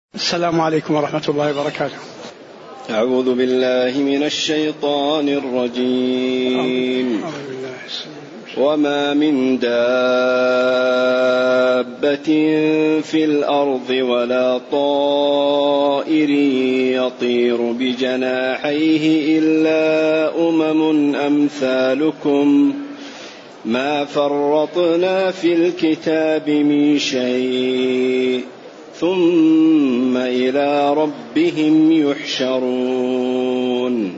السلام عليكم ورحمة الله وبركاته. أعوذ بالله من الشيطان الرجيم. وما من دابة في الأرض ولا طائر يطير بجناحيه إلا أمم أمثالكم ما فرطنا في الكتاب من شيء ثم إلى ربهم يحشرون.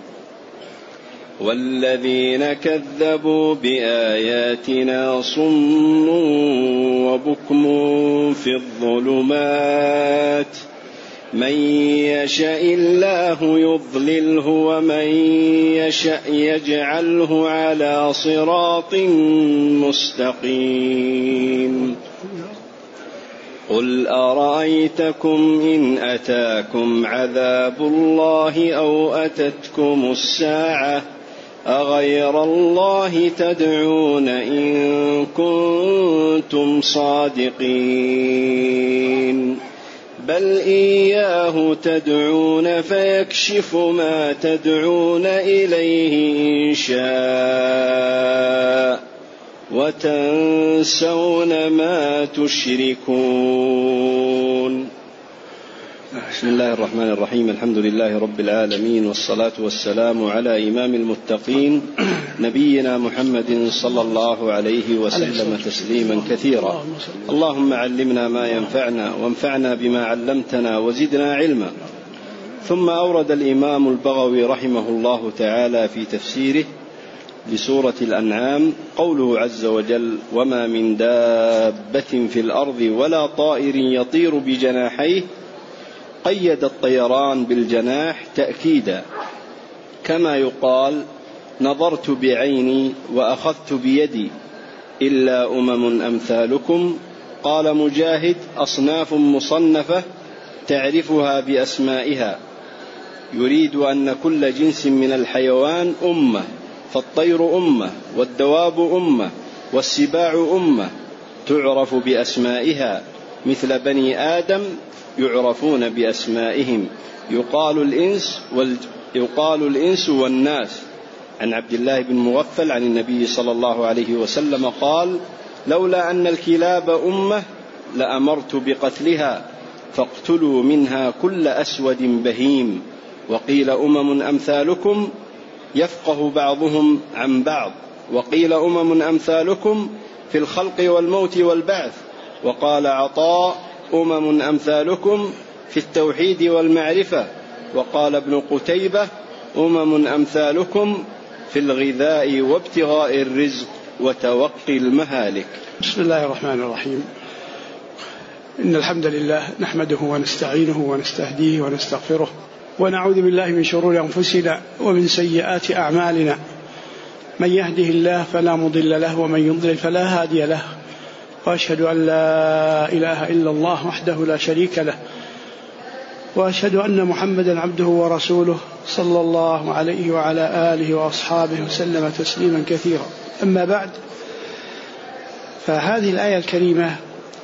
والذين كذبوا بآياتنا صم وبكم في الظلمات من يشاء الله يضلله ومن يشاء يجعله على صراط مستقيم. قل أرأيتكم إن أتاكم عذاب الله أو أتتكم الساعة أغير الله تدعون إن كنتم صادقين بل إياه تدعون فيكشف ما تدعون إليه إن شاء وتنسون ما تشركون. بسم الله الرحمن الرحيم. الحمد لله رب العالمين، والصلاة والسلام على إمام المتقين نبينا محمد صلى الله عليه وسلم تسليما كثيرا. اللهم علمنا ما ينفعنا وانفعنا بما علمتنا وزدنا علما. ثم أورد الإمام البغوي رحمه الله تعالى في تفسيره لسورة الأنعام قوله عز وجل: وما من دابة في الأرض ولا طائر يطير بجناحيه، قيد الطيران بالجناح تأكيدا، كما يقال نظرت بعيني وأخذت بيدي إلا أمم أمثالكم. قال مجاهد: أصناف مصنفة تعرفها بأسمائها، يريد أن كل جنس من الحيوان أمة، فالطير أمة، والدواب أمة، والسباع أمة تعرف بأسمائها، مثل بني آدم يعرفون بأسمائهم. يقال الإنس والناس. عن عبد الله بن مغفل عن النبي صلى الله عليه وسلم قال: لولا أن الكلاب أمة لأمرت بقتلها، فاقتلوا منها كل أسود بهيم. وقيل أمم أمثالكم يفقه بعضهم عن بعض، وقيل أمم أمثالكم في الخلق والموت والبعث. وقال عطاء: أمم أمثالكم في التوحيد والمعرفة. وقال ابن قتيبة: أمم أمثالكم في الغذاء وابتغاء الرزق وتوقي المهالك. بسم الله الرحمن الرحيم. إن الحمد لله نحمده ونستعينه ونستهديه ونستغفره، ونعوذ بالله من شرور أنفسنا ومن سيئات أعمالنا. من يهده الله فلا مضل له ومن يضلل فلا هادي له، وأشهد أن لا إله إلا الله وحده لا شريك له، وأشهد أن محمدا عبده ورسوله صلى الله عليه وعلى آله وأصحابه وسلم تسليما كثيرا. أما بعد، فهذه الآية الكريمة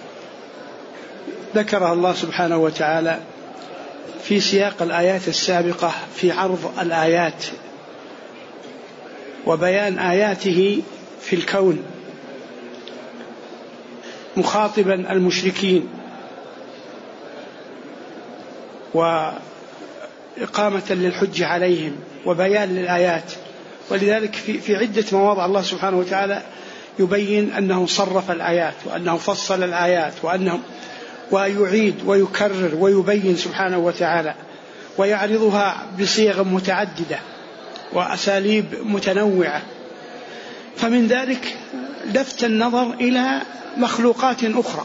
ذكرها الله سبحانه وتعالى في سياق الآيات السابقة في عرض الآيات وبيان آياته في الكون، مخاطبا المشركين وإقامة للحج عليهم وبيان للآيات. ولذلك في عدة مواضع الله سبحانه وتعالى يبين أنه صرف الآيات وأنه فصل الآيات ويعيد ويكرر ويبين سبحانه وتعالى، ويعرضها بصيغ متعددة وأساليب متنوعة. فمن ذلك لفت النظر إلى مخلوقات أخرى: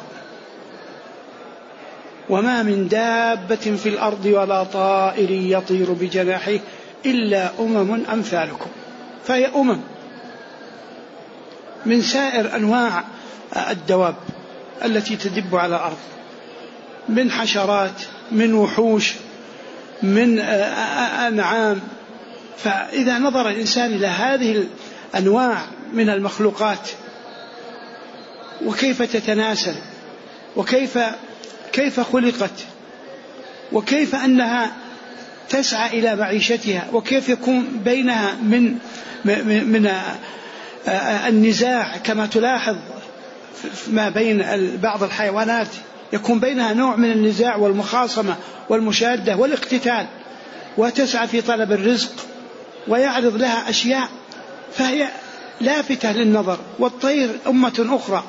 وما من دابة في الأرض ولا طائر يطير بجناحيه إلا أمم أمثالكم. فهي أمم من سائر أنواع الدواب التي تدب على الأرض، من حشرات، من وحوش، من أنعام. فإذا نظر الإنسان إلى هذه الأنواع من المخلوقات وكيف تتناسل وكيف خلقت وكيف أنها تسعى إلى معيشتها، وكيف يكون بينها من النزاع كما تلاحظ ما بين بعض الحيوانات يكون بينها نوع من النزاع والمخاصمة والمشادة والاقتتال، وتسعى في طلب الرزق ويعرض لها أشياء فهي لافتة للنظر. والطير أمة أخرى،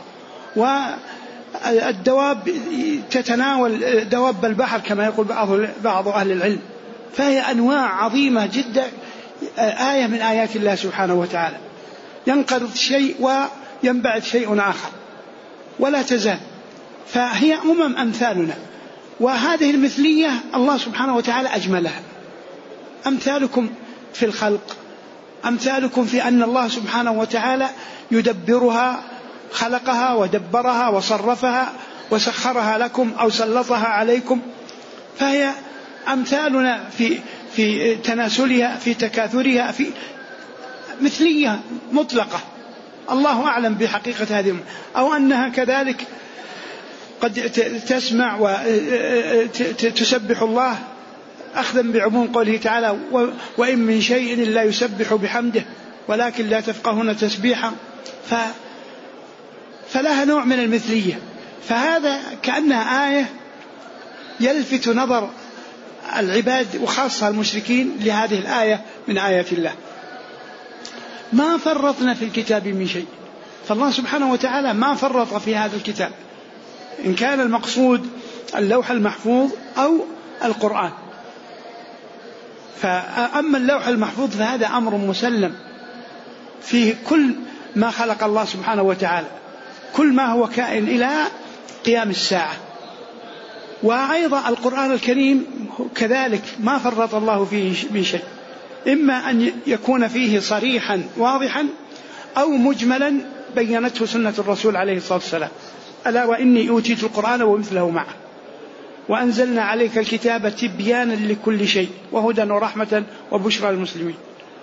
والدواب تتناول دواب البحر كما يقول بعض أهل العلم، فهي أنواع عظيمة جدا، آية من آيات الله سبحانه وتعالى. ينقرض شيء وينبعث شيء آخر ولا تزال، فهي أمثالنا. وهذه المثلية الله سبحانه وتعالى أجملها. أمثالكم في الخلق، أمثالكم في أن الله سبحانه وتعالى يدبرها، خلقها ودبرها وصرفها وسخرها لكم أو سلطها عليكم، فهي أمثالنا في تناسلها، في تكاثرها، في مثلية مطلقة. الله أعلم بحقيقة هذه، أو أنها كذلك قد تسمع وتسبح الله أخذا بعموم قوله تعالى وإن من شيء إلا يسبح بحمده ولكن لا تفقهون تسبيحا، فلها نوع من المثلية. فهذا كأنها آية يلفت نظر العباد وخاصة المشركين لهذه الآية من آيات الله. ما فرطنا في الكتاب من شيء، فالله سبحانه وتعالى ما فرط في هذا الكتاب، إن كان المقصود اللوح المحفوظ أو القرآن. فأما اللوح المحفوظ فهذا أمر مسلم فيه كل ما خلق الله سبحانه وتعالى، كل ما هو كائن إلى قيام الساعة. وأيضا القرآن الكريم كذلك ما فرط الله فيه من شيء، إما أن يكون فيه صريحا واضحا أو مجملا بينته سنة الرسول عليه الصلاة والسلام. ألا وإني أوتيت القرآن ومثله معه وأنزلنا عليك الكتاب تبيانا لكل شيء وهدى ورحمة وبشرى للمسلمين.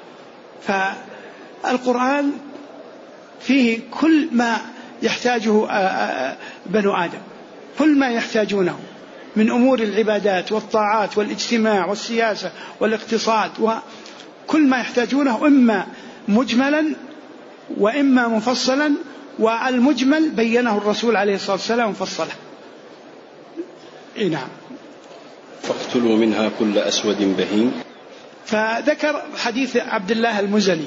فالقرآن فيه كل ما يحتاجه بنو آدم، كل ما يحتاجونه من أمور العبادات والطاعات والاجتماع والسياسة والاقتصاد، وكل ما يحتاجونه إما مجملا وإما مفصلا، والمجمل بينه الرسول عليه الصلاة والسلام مفصلا. نعم. فاقتلوا منها كل أسود بهيم. فذكر حديث عبد الله المزني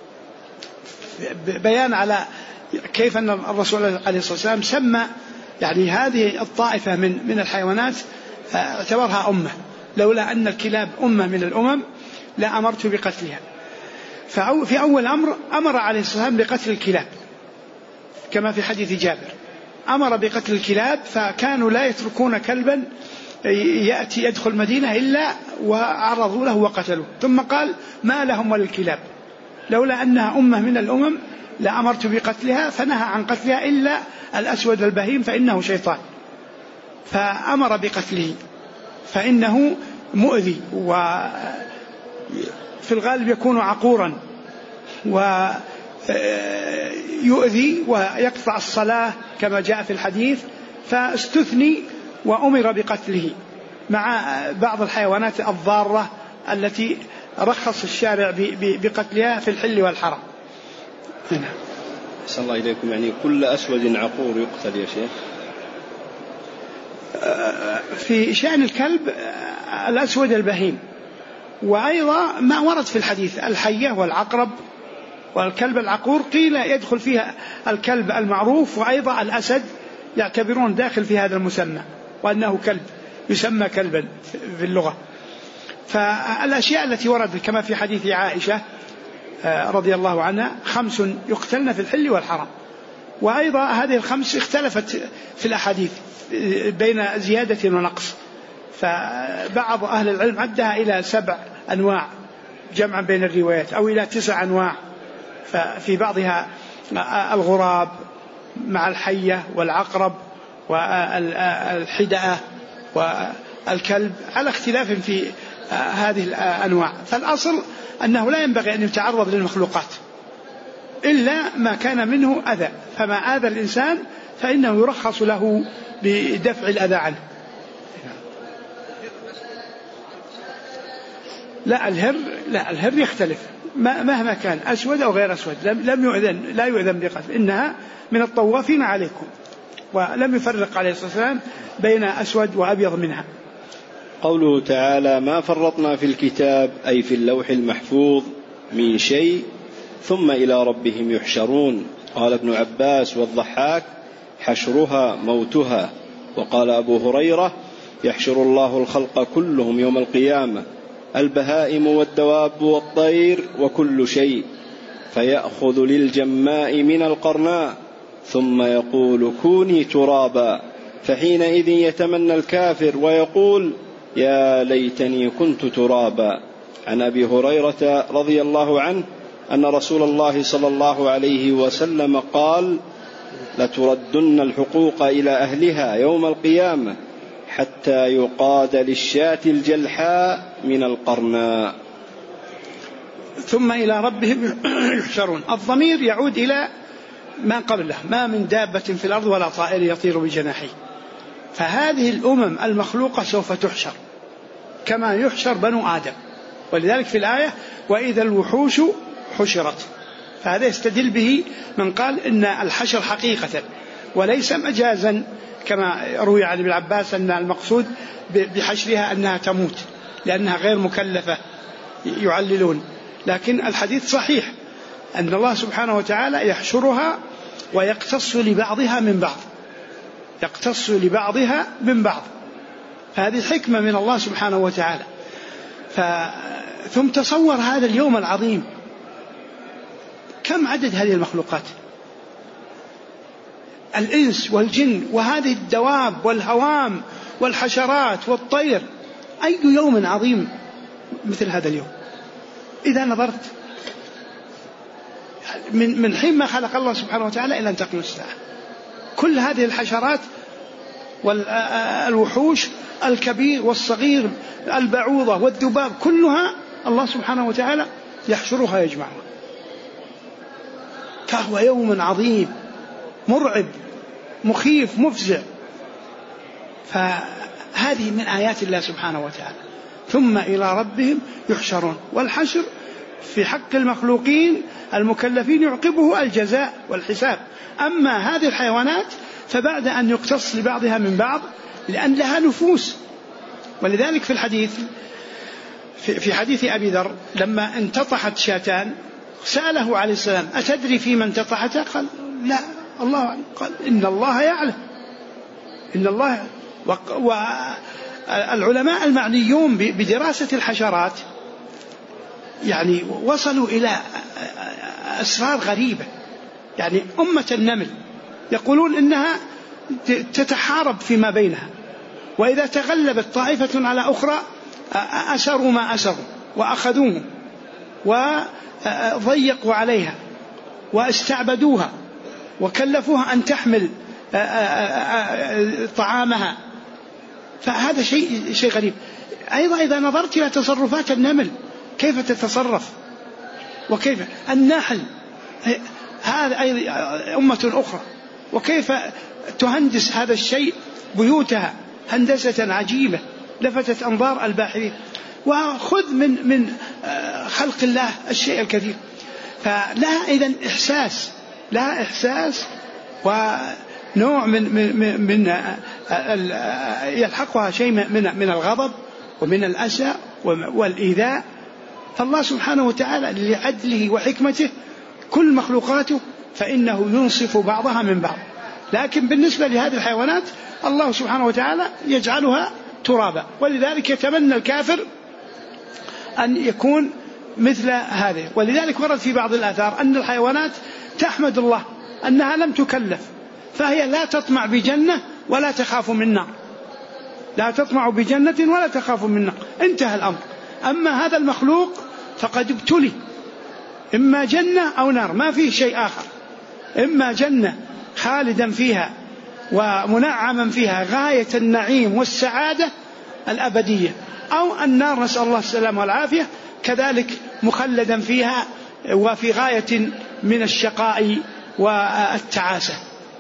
بيان على كيف أن الرسول عليه الصلاة والسلام سمى يعني هذه الطائفة من الحيوانات اعتبرها أمة، لولا أن الكلاب أمة من الأمم لأمرت بقتلها. في أول أمر عليه الصلاة والسلام بقتل الكلاب كما في حديث جابر، أمر بقتل الكلاب، فكانوا لا يتركون كلبا يأتي يدخل مدينة إلا وعرضوا له وقتلوه، ثم قال ما لهم وللكلاب، لولا أنها أمة من الأمم لأمرت بقتلها، فنهى عن قتلها إلا الأسود البهيم فإنه شيطان، فأمر بقتله فإنه مؤذي وفي الغالب يكون عقورا ويؤذي ويقطع الصلاة كما جاء في الحديث، فاستثني وأمر بقتله مع بعض الحيوانات الضارة التي رخص الشارع بقتلها في الحل والحرم. هنا أحسن الله إليكم، يعني كل أسود عقور يقتل يا شيخ؟ في شأن الكلب الأسود البهيم، وأيضا ما ورد في الحديث الحية والعقرب والكلب العقور قيل يدخل فيها الكلب المعروف، وأيضا الأسد يعتبرون داخل في هذا المسمى وأنه كلب يسمى كلبا في اللغة. فالأشياء التي وردت كما في حديث عائشة رضي الله عنها 5 يقتلن في الحل والحرم، وأيضا هذه ال5 اختلفت في الأحاديث بين زيادة ونقص، فبعض أهل العلم عدها إلى 7 أنواع جمعا بين الروايات، أو إلى 9 أنواع، ففي بعضها الغراب مع الحية والعقرب والحدأة والكلب على اختلاف في هذه الأنواع. فالأصل أنه لا ينبغي أن يتعرض للمخلوقات إلا ما كان منه أذى، فما آذى الإنسان فإنه يرخص له بدفع الأذى عنه. لا الهر يختلف مهما كان أسود أو غير أسود، لا يؤذن بقتل، إنها من الطوافين عليكم، ولم يفرق عليه الصلاة والسلام بين أسود وأبيض منها. قوله تعالى: ما فرطنا في الكتاب، أي في اللوح المحفوظ من شيء، ثم إلى ربهم يحشرون. قال ابن عباس والضحاك: حشرها موتها. وقال أبو هريرة: يحشر الله الخلق كلهم يوم القيامة، البهائم والدواب والطير وكل شيء، فيأخذ للجماء من القرناء ثم يقول: كوني ترابا، فحينئذ يتمنى الكافر ويقول: يا ليتني كنت ترابا. عن أبي هريرة رضي الله عنه أن رسول الله صلى الله عليه وسلم قال: لتردن الحقوق إلى أهلها يوم القيامة حتى يقاد للشاة الجلحاء من القرناء. ثم إلى ربهم يحشرون، الضمير يعود إلى ما قبله: ما من دابة في الأرض ولا طائر يطير بجناحيه. فهذه الأمم المخلوقة سوف تحشر كما يحشر بنو آدم، ولذلك في الآية: وإذا الوحوش حشرت. فهذا يستدل به من قال إن الحشر حقيقة وليس مجازا، كما روي عن ابن عباس أن المقصود بحشرها أنها تموت لأنها غير مكلفة، يعللون. لكن الحديث صحيح أن الله سبحانه وتعالى يحشرها ويقتص لبعضها من بعض، فهذه حكمة من الله سبحانه وتعالى. ثم تصور هذا اليوم العظيم، كم عدد هذه المخلوقات، الإنس والجن وهذه الدواب والهوام والحشرات والطير. أي يوم عظيم مثل هذا اليوم؟ إذا نظرت من حين ما خلق الله سبحانه وتعالى إلى أن تقوم الساعة، كل هذه الحشرات والوحوش، الكبير والصغير، البعوضة والذباب، كلها الله سبحانه وتعالى يحشرها يجمعها. فهو يوم عظيم مرعب مخيف مفزع. فهذه من آيات الله سبحانه وتعالى. ثم إلى ربهم يحشرون، والحشر في حق المخلوقين المكلفين يعقبه الجزاء والحساب. أما هذه الحيوانات فبعد أن يقتص لبعضها من بعض لأن لها نفوس. ولذلك في الحديث في حديث أبي ذر لما انتطحت شاتان سأله عليه السلام: أتدري فيما انتطحتا؟ قال: لا، الله. قال: إن الله يعلم. إن الله. والعلماء المعنيون بدراسة الحشرات يعني وصلوا إلى أسرار غريبة. يعني أمة النمل يقولون إنها تتحارب فيما بينها، وإذا تغلبت طائفة على أخرى أسروا ما أسروا وأخذوهم وضيقوا عليها واستعبدوها وكلفوها أن تحمل طعامها. فهذا شيء غريب. أيضا إذا نظرت إلى تصرفات النمل كيف تتصرف، وكيف النحل هذا أيضا أمة أخرى، وكيف تهندس هذا الشيء بيوتها هندسة عجيبة لفتت أنظار الباحثين. وخذ من خلق الله الشيء الكثير. فلها إذن إحساس، لها إحساس ونوع من يلحقها شيء من الغضب ومن الأسى والإيذاء. فالله سبحانه وتعالى لعدله وحكمته كل مخلوقاته فإنه ينصف بعضها من بعض. لكن بالنسبة لهذه الحيوانات الله سبحانه وتعالى يجعلها ترابا، ولذلك يتمنى الكافر أن يكون مثل هذه. ولذلك ورد في بعض الآثار أن الحيوانات تحمد الله أنها لم تكلف، فهي لا تطمع بجنة ولا تخاف من نار، لا تطمع بجنة ولا تخاف من نار، انتهى الأمر. أما هذا المخلوق فقد ابتلي، إما جنة أو نار، ما فيه شيء آخر. إما جنة خالدا فيها ومنعما فيها غاية النعيم والسعادة الأبدية، أو النار نسأل الله السلامة والعافية كذلك مخلدا فيها وفي غاية من الشقاء والتعاسة.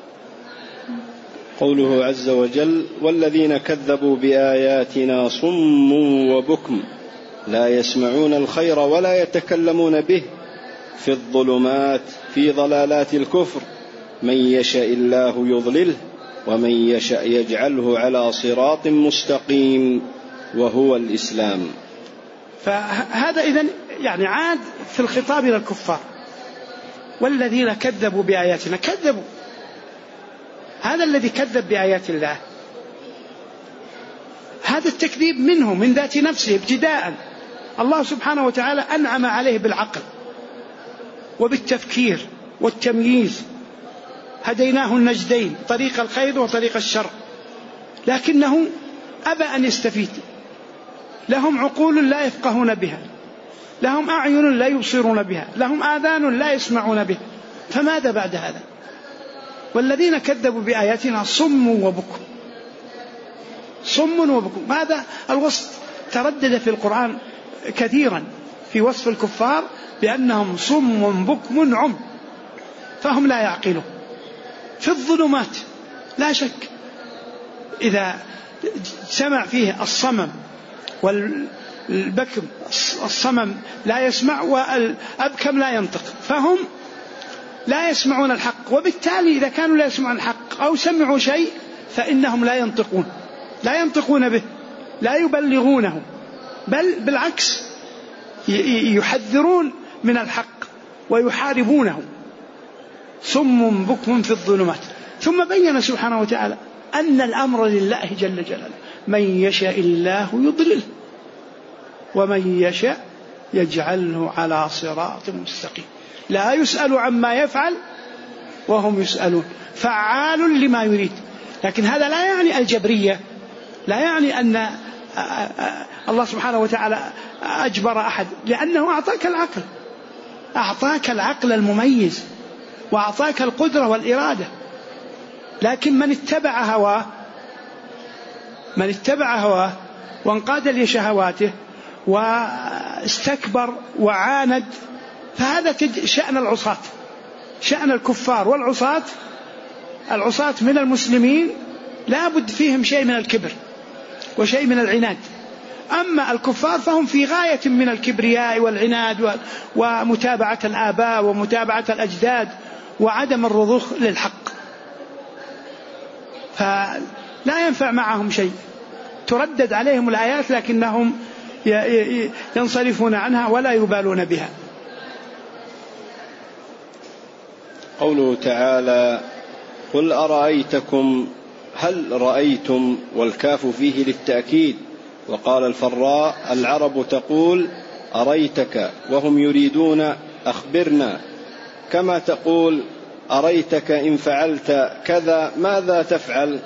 قوله عز وجل: والذين كذبوا بآياتنا صم وبكم لا يسمعون الخير ولا يتكلمون به، في الظلمات في ضلالات الكفر، من يشاء الله يضلله ومن يشاء يجعله على صراط مستقيم وهو الإسلام. فهذا إذن يعني عاد في الخطاب إلى الكفار، والذين كذبوا بآياتنا كذبوا. هذا الذي كذب بآيات الله، هذا التكذيب منه من ذات نفسه ابتداء. الله سبحانه وتعالى أنعم عليه بالعقل وبالتفكير والتمييز، هديناه النجدين، طريق الخير وطريق الشر، لكنه أبى أن يستفيد. لهم عقول لا يفقهون بها، لهم أعين لا يبصرون بها، لهم آذان لا يسمعون بها، فماذا بعد هذا؟ والذين كذبوا بآياتنا صم وبكم، صم وبكم. هذا الوصف تردد في القرآن كثيرا في وصف الكفار بأنهم صم بكم عم، فهم لا يعقلون. في الظلمات لا شك، إذا سمع فيه الصمم والبكم، الصمم لا يسمع والأبكم لا ينطق، فهم لا يسمعون الحق، وبالتالي إذا كانوا لا يسمعون الحق أو سمعوا شيء فإنهم لا ينطقون به، لا يبلغونه، بل بالعكس يحذرون من الحق ويحاربونه. صم بكم في الظلمات. ثم بين سبحانه وتعالى أن الأمر لله جل جلاله، من يشاء الله يضلله ومن يشاء يجعله على صراط مستقيم، لا يسأل عما يفعل وهم يسألون، فعال لما يريد. لكن هذا لا يعني الجبرية، لا يعني أن الله سبحانه وتعالى أجبر أحد، لأنه أعطاك العقل المميز وأعطاك القدرة والإرادة. لكن من اتبع هواه وانقاد لشهواته واستكبر وعاند، فهذا شأن العصاة، شأن الكفار والعصاة. العصاة من المسلمين لا بد فيهم شيء من الكبر وشيء من العناد، أما الكفار فهم في غاية من الكبرياء والعناد ومتابعة الآباء ومتابعة الأجداد وعدم الرضوخ للحق، فلا ينفع معهم شيء. تردد عليهم الآيات لكنهم ينصرفون عنها ولا يبالون بها. قوله تعالى: قل أرأيتكم، هل رأيتم، والكاف فيه للتأكيد. وقال الفراء: العرب تقول أريتك وهم يريدون أخبرنا، كما تقول أريتك إن فعلت كذا ماذا تفعل،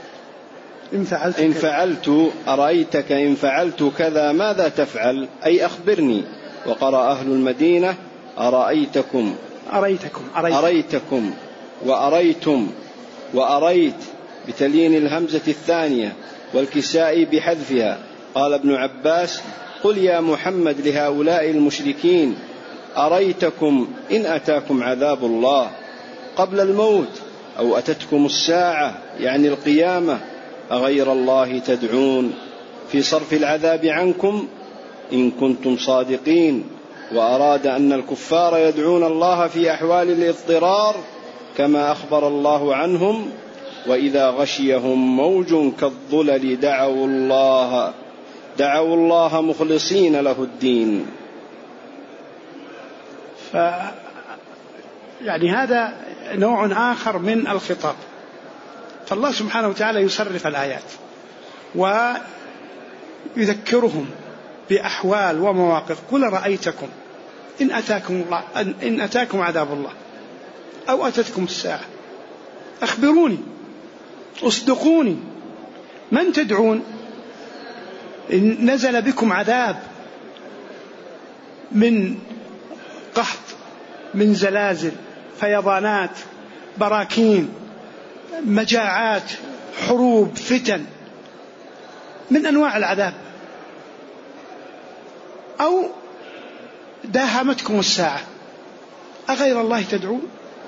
إن فعلت أرأيتك إن فعلت كذا ماذا تفعل، أي أخبرني. وقرأ أهل المدينة أرأيتكم وأريتم وأريت بتلين الهمزة الثانية، والكسائي بحذفها. قال ابن عباس: قل يا محمد لهؤلاء المشركين أريتكم إن أتاكم عذاب الله قبل الموت أو أتتكم الساعة، يعني القيامة، أغير الله تدعون في صرف العذاب عنكم إن كنتم صادقين. وأراد أن الكفار يدعون الله في أحوال الاضطرار كما أخبر الله عنهم: وإذا غشيهم موج كالظلل دعوا الله مخلصين له الدين. يعني هذا نوع آخر من الخطاب. فالله سبحانه وتعالى يصرف الآيات ويذكرهم بأحوال ومواقف. قل رأيتكم إن أتاكم عذاب الله أو أتتكم الساعة، أخبروني، أصدقوني، من تدعون؟ إن نزل بكم عذاب من قحط، من زلازل، فيضانات، براكين، مجاعات، حروب، فتن، من أنواع العذاب، أو داهمتكم الساعة، أغير الله تدعون؟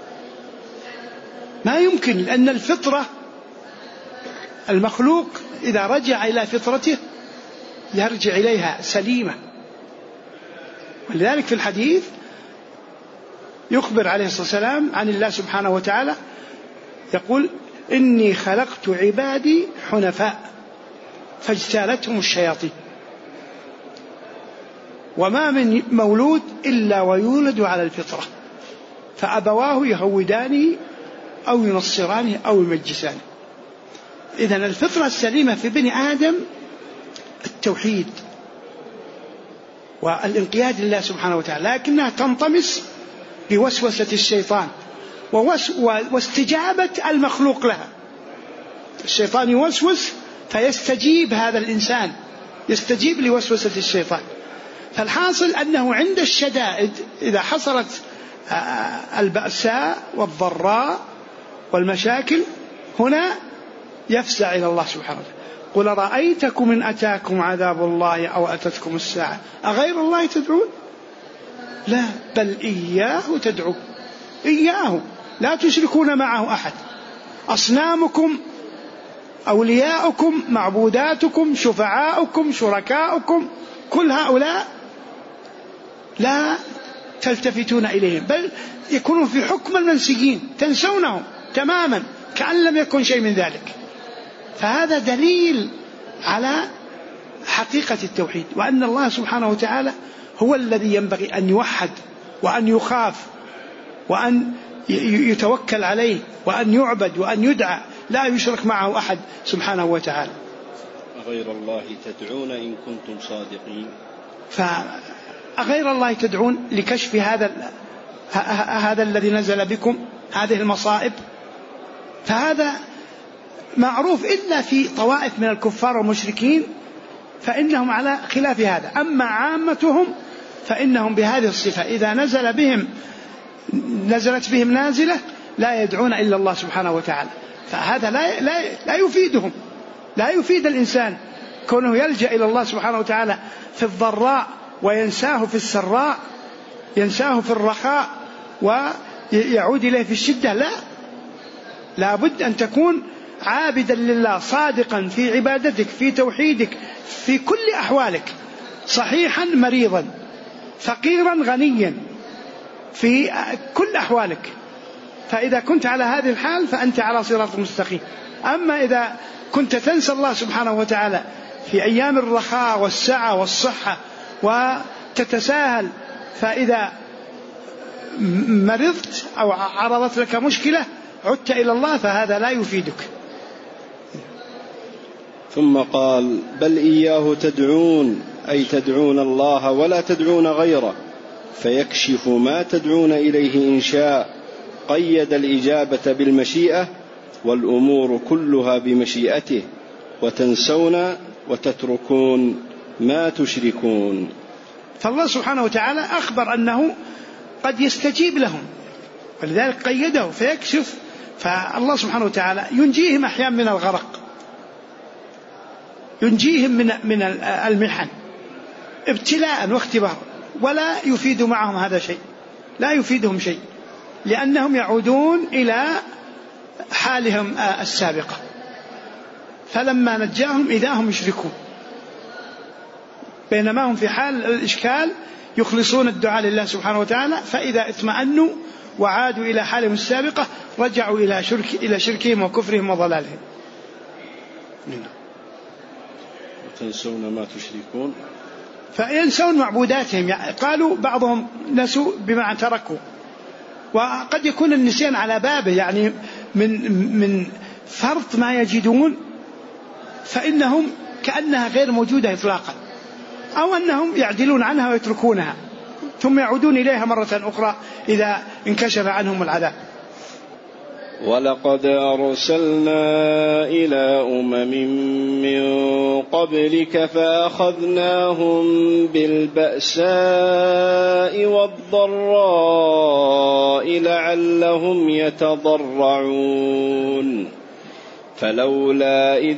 ما يمكن، لأن الفطرة، المخلوق إذا رجع إلى فطرته يرجع إليها سليمة ولذلك في الحديث يخبر عليه الصلاة والسلام عن الله سبحانه وتعالى يقول: إني خلقت عبادي حنفاء فاجتالتهم الشياطين، وما من مولود إلا ويولد على الفطرة، فأبواه يهودانه أو ينصرانه أو يمجسانه. إذن الفطرة السليمة في بني آدم التوحيد والانقياد لله سبحانه وتعالى، لكنها تنطمس بوسوسة الشيطان واستجابة المخلوق لها. الشيطان يوسوس فيستجيب هذا الإنسان، يستجيب لوسوسة الشيطان. فالحاصل أنه عند الشدائد إذا حصلت البأساء والضراء والمشاكل هنا يفزع إلى الله سبحانه وتعالى: قل رأيتكم إن أتاكم عذاب الله أو أتتكم الساعة أغير الله تدعون؟ لا، بل إياه تدعون، إياه، لا تشركون معه أحد. أصنامكم، أولياؤكم، معبوداتكم، شفعاؤكم، شركاؤكم، كل هؤلاء لا تلتفتون إليهم، بل يكونون في حكم المنسيين، تنسونهم تماما كأن لم يكن شيء من ذلك. فهذا دليل على حقيقة التوحيد، وأن الله سبحانه وتعالى هو الذي ينبغي أن يوحد وأن يخاف وأن يتوكل عليه وأن يعبد وأن يدعى، لا يشرك معه أحد سبحانه وتعالى. غير الله تدعون إن كنتم صادقين. فغير الله تدعون لكشف هذا الذي نزل بكم، هذه المصائب. فهذا معروف، إلا في طوائف من الكفار والمشركين فإنهم على خلاف هذا. أما عامتهم فإنهم بهذه الصفة، إذا نزلت بهم نازلة لا يدعون إلا الله سبحانه وتعالى. فهذا لا يفيدهم، لا يفيد الإنسان كونه يلجأ إلى الله سبحانه وتعالى في الضراء وينساه في السراء، ينساه في الرخاء ويعود إليه في الشدة. لا بد أن تكون عابدا لله، صادقا في عبادتك، في توحيدك، في كل أحوالك، صحيحا مريضا، فقيرا غنيا، في كل أحوالك. فإذا كنت على هذه الحال فأنت على صراط مستقيم. أما إذا كنت تنسى الله سبحانه وتعالى في أيام الرخاء والسعة والصحة وتتساهل، فإذا مرضت أو عرضت لك مشكلة عدت إلى الله، فهذا لا يفيدك. ثم قال: بل إياه تدعون، أي تدعون الله ولا تدعون غيره، فيكشف ما تدعون إليه إن شاء. قيد الإجابة بالمشيئة، والأمور كلها بمشيئته، وتنسون وتتركون ما تشركون. فالله سبحانه وتعالى أخبر أنه قد يستجيب لهم، ولذلك قيده فيكشف. فالله سبحانه وتعالى ينجيهم أحيانا من الغرق، ينجيهم من المحن ابتلاء واختبار، ولا يفيد معهم هذا شيء، لا يفيدهم شيء، لأنهم يعودون إلى حالهم السابقة. فلما نجاهم إذا هم يشركون، بينما هم في حال الإشكال يخلصون الدعاء لله سبحانه وتعالى، فإذا اطمأنوا وعادوا إلى حالهم السابقة رجعوا إلى شركهم وكفرهم وضلالهم. وتنسون ما تشركون، فينسون معبوداتهم. يعني قالوا بعضهم نسوا بما تركوا، وقد يكون النسيان على بابه، يعني من فرط ما يجدون فإنهم كأنها غير موجودة إطلاقا، أو أنهم يعدلون عنها ويتركونها ثم يعودون إليها مرة أخرى إذا انكشف عنهم العذاب. ولقد أرسلنا إلى من قبلك فأخذناهم بالبأساء والضراء لعلهم يتضرعون، فلولا إذ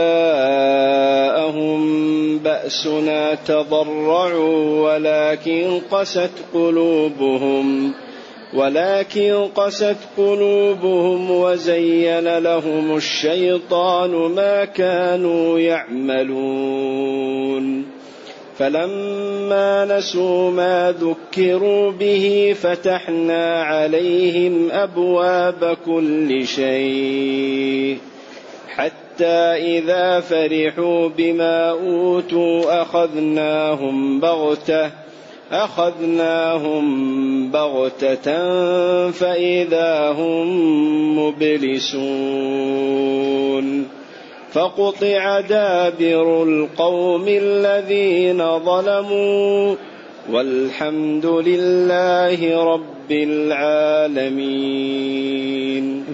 جاءهم بأسنا تضرعوا ولكن قست قلوبهم وزين لهم الشيطان ما كانوا يعملون. فلما نسوا ما ذكروا به فتحنا عليهم أبواب كل شيء حتى إذا فرحوا بما أوتوا أخذناهم بغتة فإذا هم مبلسون فقطع دابر القوم الذين ظلموا والحمد لله رب العالمين.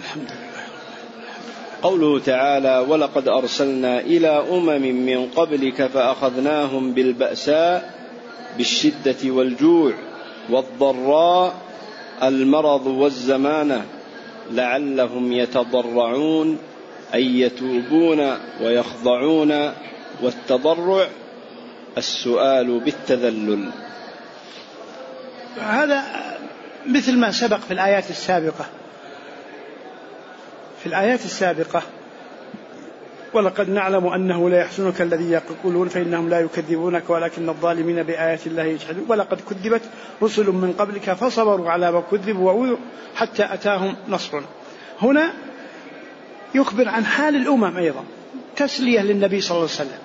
قوله تعالى: ولقد أرسلنا إلى أمم من قبلك فأخذناهم بالبأساء بالشدة والجوع والضراء المرض والزمانة لعلهم يتضرعون أي يتوبون ويخضعون، والتضرع السؤال بالتذلل. هذا مثل ما سبق في الآيات السابقة. في الآيات السابقة: ولقد نعلم أنه لا يحزنك الذي يقولون فإنهم لا يكذبونك ولكن الظالمين بآيات الله يجحدون ولقد كذبت رسل من قبلك فصبروا على ما كذبوا وأوذوا حتى أتاهم نصرنا. هنا يخبر عن حال الأمم أيضا، تسلية للنبي صلى الله عليه وسلم،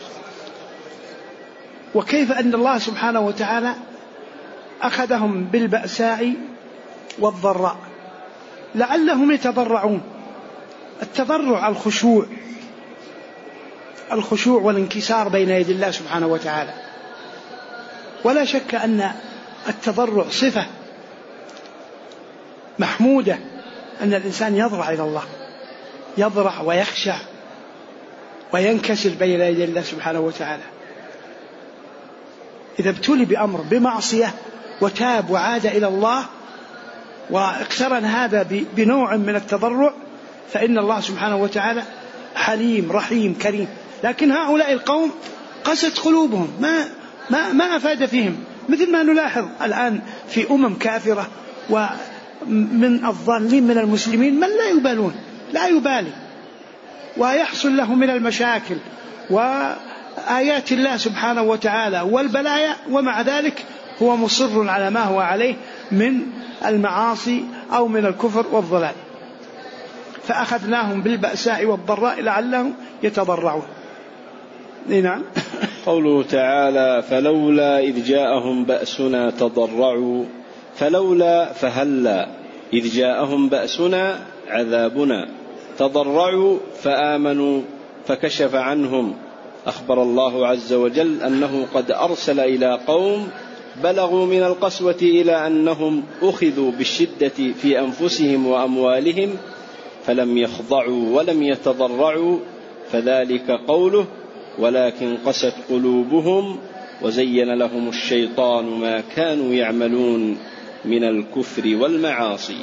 وكيف أن الله سبحانه وتعالى أخذهم بالبأساء والضراء لعلهم يتضرعون. التضرع الخشوع والانكسار بين يدي الله سبحانه وتعالى. ولا شك أن التضرع صفة محمودة، أن الإنسان يضرع إلى الله، يضرع ويخشع وينكسر بين يدي الله سبحانه وتعالى. إذا ابتلي بأمر بمعصية وتاب وعاد إلى الله واقترن هذا بنوع من التضرع فإن الله سبحانه وتعالى حليم رحيم كريم. لكن هؤلاء القوم قست قلوبهم، ما أفاد فيهم، مثل ما نلاحظ الآن في أمم كافرة ومن الظالمين من المسلمين من لا يبالي ويحصل له من المشاكل وآيات الله سبحانه وتعالى والبلايا، ومع ذلك هو مصر على ما هو عليه من المعاصي أو من الكفر والضلال. فأخذناهم بالبأساء والضراء لعلهم يتضرعون. نعم. قوله تعالى: فلولا إذ جاءهم بأسنا تضرعوا، فلولا فهلا إذ جاءهم بأسنا عذابنا تضرعوا فآمنوا فكشف عنهم. أخبر الله عز وجل أنه قد أرسل إلى قوم بلغوا من القسوة إلى أنهم أخذوا بالشدة في أنفسهم وأموالهم فلم يخضعوا ولم يتضرعوا، فذلك قوله: ولكن قست قلوبهم وزين لهم الشيطان ما كانوا يعملون من الكفر والمعاصي.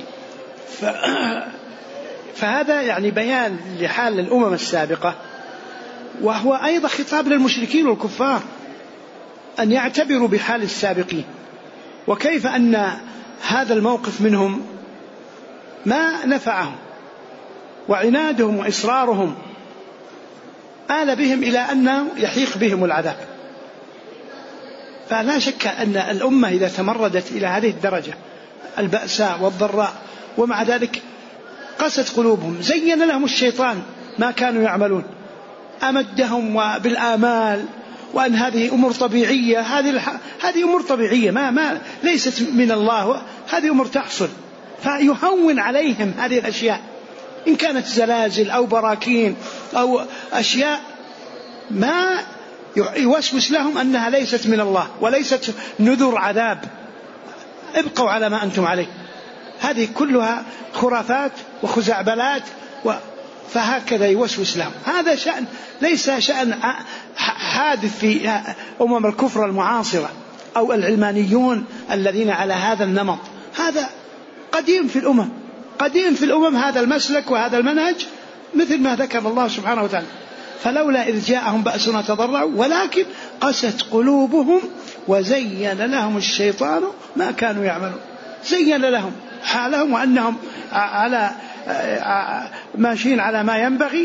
فهذا يعني بيان لحال الأمم السابقة، وهو أيضا خطاب للمشركين والكفار أن يعتبروا بحال السابقين، وكيف أن هذا الموقف منهم ما نفعهم، وعنادهم وإصرارهم آل بهم إلى أنه يحيق بهم العذاب. فلا شك أن الأمة إذا تمردت إلى هذه الدرجة البأساء والضراء ومع ذلك قست قلوبهم، زين لهم الشيطان ما كانوا يعملون، أمدهم بالآمال، وأن هذه أمور طبيعية، هذه أمور طبيعية ما ليست من الله، هذه أمور تحصل، فيهون عليهم هذه الأشياء إن كانت زلازل أو براكين أو أشياء، ما يوسوس لهم أنها ليست من الله وليست نذر عذاب، ابقوا على ما أنتم عليه. هذه كلها خرافات وخزعبلات فهكذا يوسوس لهم. هذا شأن ليس شأن حادث في أمم الكفر المعاصرة أو العلمانيون الذين على هذا النمط، هذا قديم في الأمم هذا المسلك وهذا المنهج، مثل ما ذكر الله سبحانه وتعالى: فلولا إذ جاءهم بأسنا تضرعوا ولكن قست قلوبهم وزين لهم الشيطان ما كانوا يعملون. زين لهم حالهم وأنهم على ماشيين على ما ينبغي،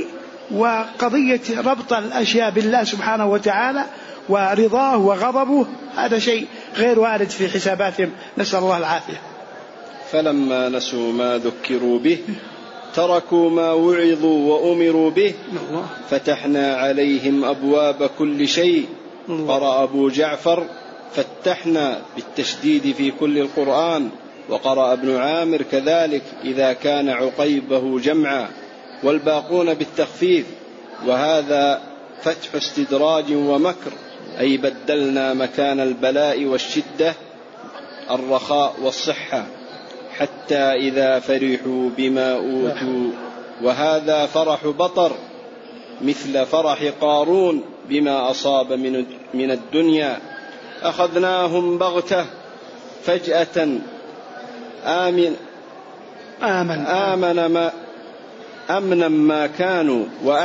وقضية ربط الأشياء بالله سبحانه وتعالى ورضاه وغضبه هذا شيء غير وارد في حساباتهم، نسأل الله العافية. فلما نسوا ما ذكروا به تركوا ما وعظوا وأمروا به فتحنا عليهم أبواب كل شيء. قرأ أبو جعفر فتحنا بالتشديد في كل القرآن، وقرأ ابن عامر كذلك إذا كان عقيبه جمعا، والباقون بالتخفيف، وهذا فتح استدراج ومكر، أي بدلنا مكان البلاء والشدة الرخاء والصحة، حتى إذا فرحوا بما أوتوا، وهذا فرح بطر مثل فرح قارون بما أصاب من الدنيا، أخذناهم بغتة فجأة آمن ما كانوا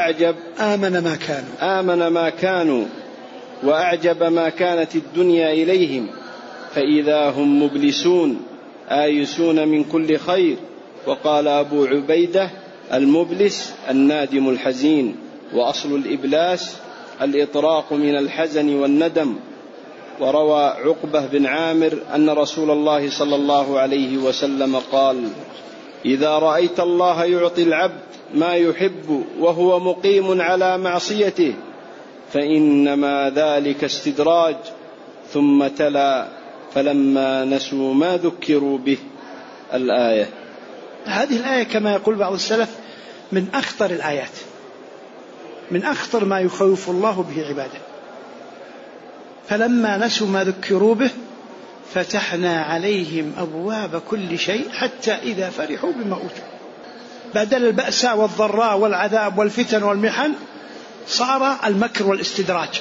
وأعجب ما كانت الدنيا إليهم، فإذا هم مبلسون آيسون من كل خير. وقال أبو عبيدة المبلس النادم الحزين، وأصل الإبلاس الإطراق من الحزن والندم. وروى عقبة بن عامر أن رسول الله صلى الله عليه وسلم قال: إذا رأيت الله يعطي العبد ما يحب وهو مقيم على معصيته فإنما ذلك استدراج. ثم تلا: فلما نسوا ما ذكروا به الآية. هذه الآية كما يقول بعض السلف من أخطر الآيات، من أخطر ما يخوف الله به عباده. فلما نسوا ما ذكروا به فتحنا عليهم أبواب كل شيء حتى إذا فرحوا بما أوتوا. بدل البأساء والضراء والعذاب والفتن والمحن صار المكر والاستدراج،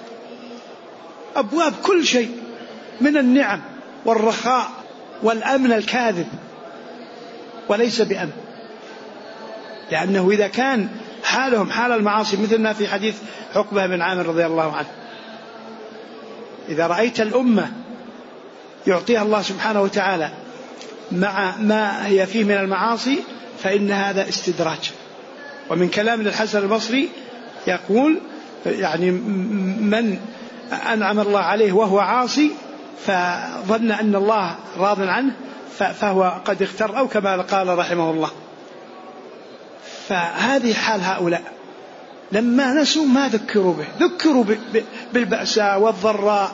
أبواب كل شيء من النعم والرخاء والأمن الكاذب، وليس بأمن، لأنه إذا كان حالهم حال المعاصي مثل ما في حديث عقبة بن عامر رضي الله عنه: إذا رأيت الأمة يعطيها الله سبحانه وتعالى مع ما هي فيه من المعاصي فإن هذا استدراج. ومن كلام الحسن البصري يقول يعني من أنعم الله عليه وهو عاصي فظن أن الله راض عنه فهو قد اختر، أو كما قال رحمه الله. فهذه حال هؤلاء لما نسوا ما ذكروا به، ذكروا بالبأساء والضراء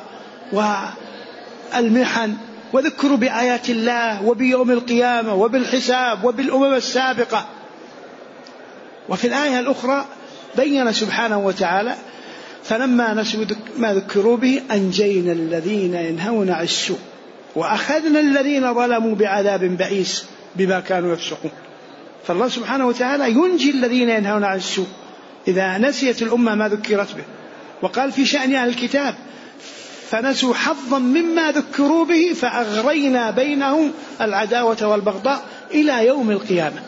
والمحن، وذكروا بآيات الله وبيوم القيامة وبالحساب وبالأمم السابقة. وفي الآية الأخرى بين سبحانه وتعالى: فلما نسوا ما ذكروا به أنجينا الذين ينهون عن السوء وأخذنا الذين ظلموا بعذاب بئيس بما كانوا يفسقون. فالله سبحانه وتعالى ينجي الذين ينهون عن السوء إذا نسيت الأمة ما ذكرت به. وقال في شأن أهل الكتاب: فنسوا حظا مما ذكروا به فأغرينا بينهم العداوة والبغضاء إلى يوم القيامة.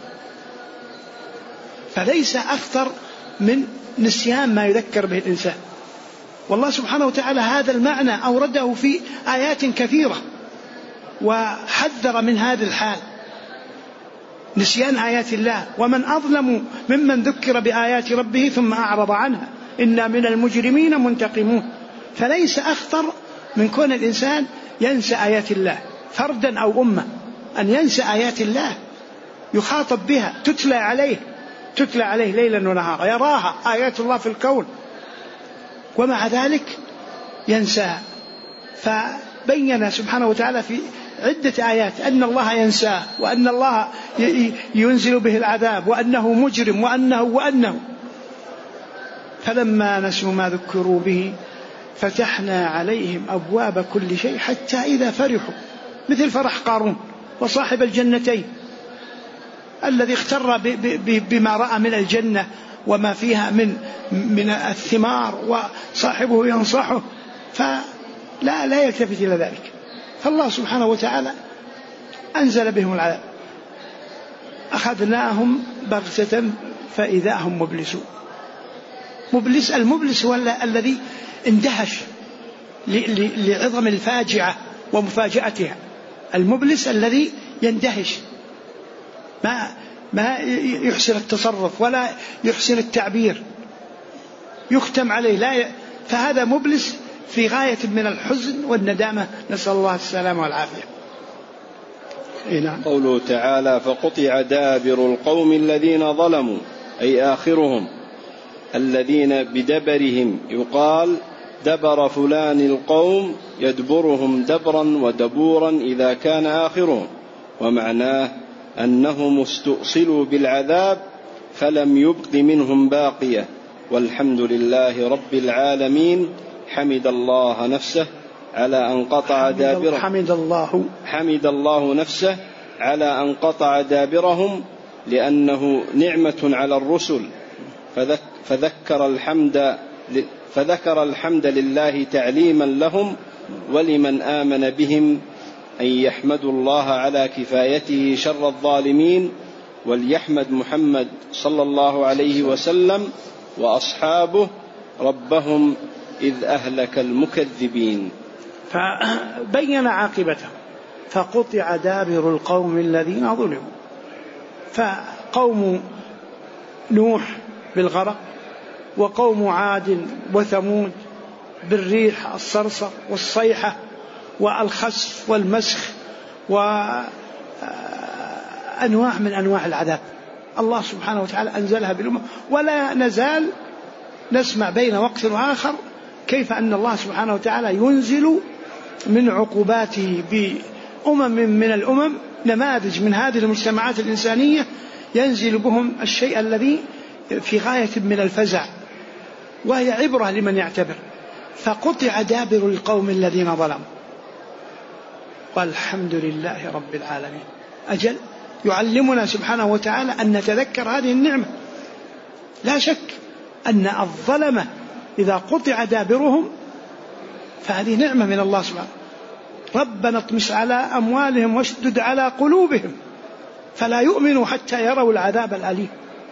فليس أخطر من نسيان ما يذكر به الإنسان. والله سبحانه وتعالى هذا المعنى أورده في آيات كثيرة وحذر من هذا الحال، نسيان آيات الله. ومن أظلم ممن ذكر بآيات ربه ثم أعرض عنها إنا من المجرمين منتقمون. فليس أخطر من كون الإنسان ينسى آيات الله، فردا أو أمة، أن ينسى آيات الله يخاطب بها، تتلى عليه ليلا ونهارا، يراها آيات الله في الكون، ومع ذلك ينساها. فبين سبحانه وتعالى في عدة آيات أن الله ينساه، وأن الله ينزل به العذاب، وأنه مجرم، وأنه. فلما نسوا ما ذكروا به فتحنا عليهم أبواب كل شيء حتى إذا فرحوا، مثل فرح قارون وصاحب الجنتين الذي اغتر بما رأى من الجنة وما فيها من الثمار، وصاحبه ينصحه فلا يلتفت إلى ذلك. فالله سبحانه وتعالى أنزل بهم العذاب، أخذناهم بغتة فإذا هم مبلسون. المبلس هو الذي اندهش لعظم الفاجعة ومفاجأتها. المبلس الذي يندهش، ما يحسن التصرف ولا يحسن التعبير، يختم عليه لا فهذا مبلس في غاية من الحزن والندامة، نسأل الله السلامة والعافية. نعم. قوله تعالى فقطع دابر القوم الذين ظلموا، أي آخرهم، الذين بدبرهم يقال دبر فلان القوم يدبرهم دبرا ودبورا إذا كان آخرهم، ومعناه أنهم استؤصلوا بالعذاب فلم يبق منهم باقية. والحمد لله رب العالمين. حمد الله نفسه على أن قطع دابرهم. حمد الله نفسه على أن قطع دابرهم لأنه نعمة على الرسل، فذكر الحمد لله تعليما لهم ولمن آمن بهم أن يحمدوا الله على كفايته شر الظالمين، وليحمد محمد صلى الله عليه وسلم وأصحابه ربهم إذ أهلك المكذبين. فبين عاقبته فقطع دابر القوم الذين ظلموا، فقوم نوح بالغرق، وقوم عاد وثمود بالريح الصرصر والصيحة والخسف والمسخ وأنواع من أنواع العذاب الله سبحانه وتعالى أنزلها بالأمة. ولا نزال نسمع بين وقت وآخر كيف أن الله سبحانه وتعالى ينزل من عقوباته بأمم من الأمم نماذج من هذه المجتمعات الإنسانية ينزل بهم الشيء الذي في غاية من الفزع، وهي عبرة لمن يعتبر. فقطع دابر القوم الذين ظلموا والحمد لله رب العالمين. أجل يعلمنا سبحانه وتعالى أن نتذكر هذه النعمة. لا شك أن الظلمة إذا قطع دابرهم فهذه نعمة من الله سبحانه. ربنا اطمس على أموالهم واشدد على قلوبهم فلا يؤمنوا حتى يروا العذاب الأليم.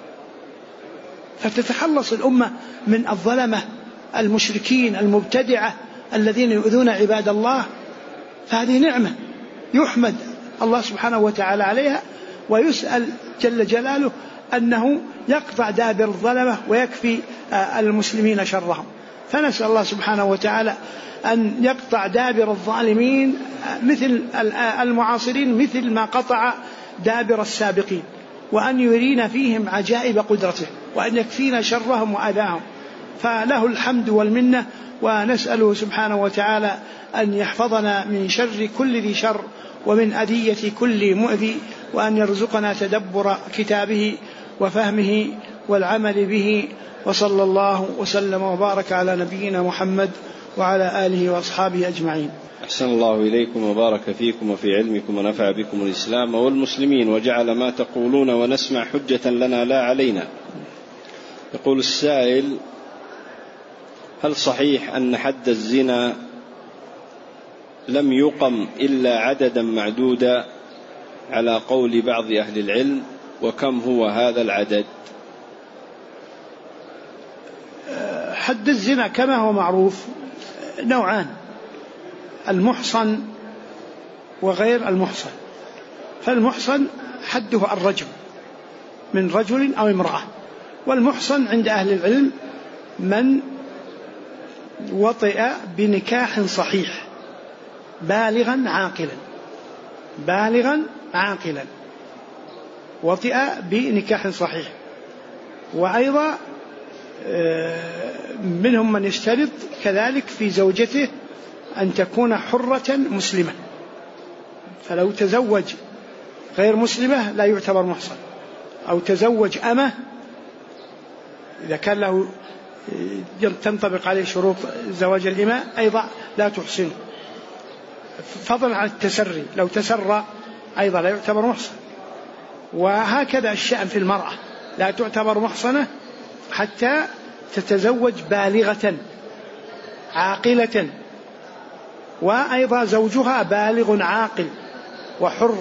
فتتخلص الأمة من الظلمة المشركين المبتدعة الذين يؤذون عباد الله، فهذه نعمة يحمد الله سبحانه وتعالى عليها، ويسأل جل جلاله أنه يقطع دابر الظلمة ويكفي المسلمين شرهم. فنسأل الله سبحانه وتعالى أن يقطع دابر الظالمين مثل المعاصرين مثل ما قطع دابر السابقين، وأن يرينا فيهم عجائب قدرته، وأن يكفينا شرهم وأذاهم. فله الحمد والمنة، ونسأله سبحانه وتعالى أن يحفظنا من شر كل ذي شر ومن أذية كل مؤذي، وأن يرزقنا تدبر كتابه وفهمه والعمل به. وصلى الله وسلم وبارك على نبينا محمد وعلى آله وأصحابه أجمعين. أحسن الله إليكم وبارك فيكم وفي علمكم ونفع بكم الإسلام والمسلمين، وجعل ما تقولون ونسمع حجة لنا لا علينا. يقول السائل: هل صحيح أن حد الزنا لم يقم إلا عددا معدودا على قول بعض أهل العلم، وكم هو هذا العدد؟ حد الزنا كما هو معروف نوعان: المحصن وغير المحصن. فالمحصن حده الرجم من رجل أو امرأة، والمحصن عند أهل العلم من وطئ بنكاح صحيح بالغا عاقلا وطئ بنكاح صحيح. وأيضا منهم من يشترط كذلك في زوجته أن تكون حرة مسلمة، فلو تزوج غير مسلمة لا يعتبر محصن، أو تزوج أمة إذا كان له تنطبق عليه شروط زواج الإماء أيضا لا تحسنه، فضلا عن التسري، لو تسرى أيضا لا يعتبر محصن. وهكذا الشأن في المرأة، لا تعتبر محصنة حتى تتزوج بالغة عاقلة، وأيضا زوجها بالغ عاقل وحر.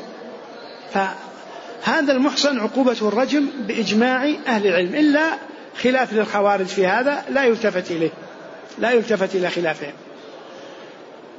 فهذا المحصن عقوبة الرجم بإجماع أهل العلم، إلا خلاف للخوارج في هذا لا يلتفت إلى خلافهم.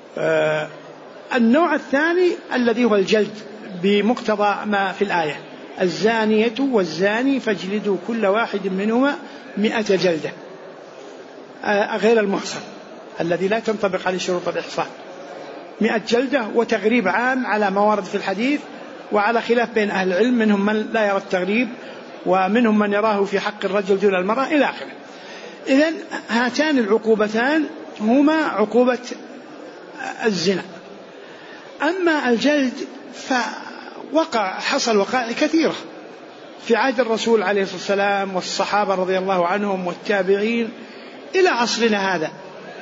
النوع الثاني الذي هو الجلد بمقتضى ما في الآية، الزانية والزاني فاجلدوا كل واحد منهما 100 جلدة، غير المحصن الذي لا تنطبق عليه شروط الإحصان، 100 جلدة وتغريب عام على ما ورد في الحديث، وعلى خلاف بين أهل العلم، منهم من لا يرى التغريب ومنهم من يراه في حق الرجل دون المرأة إلى آخره. إذن هاتان العقوبتان هما عقوبة الزنا. أما الجلد حصل وقائع كثيرة في عهد الرسول عليه الصلاة والسلام والصحابة رضي الله عنهم والتابعين إلى عصرنا هذا،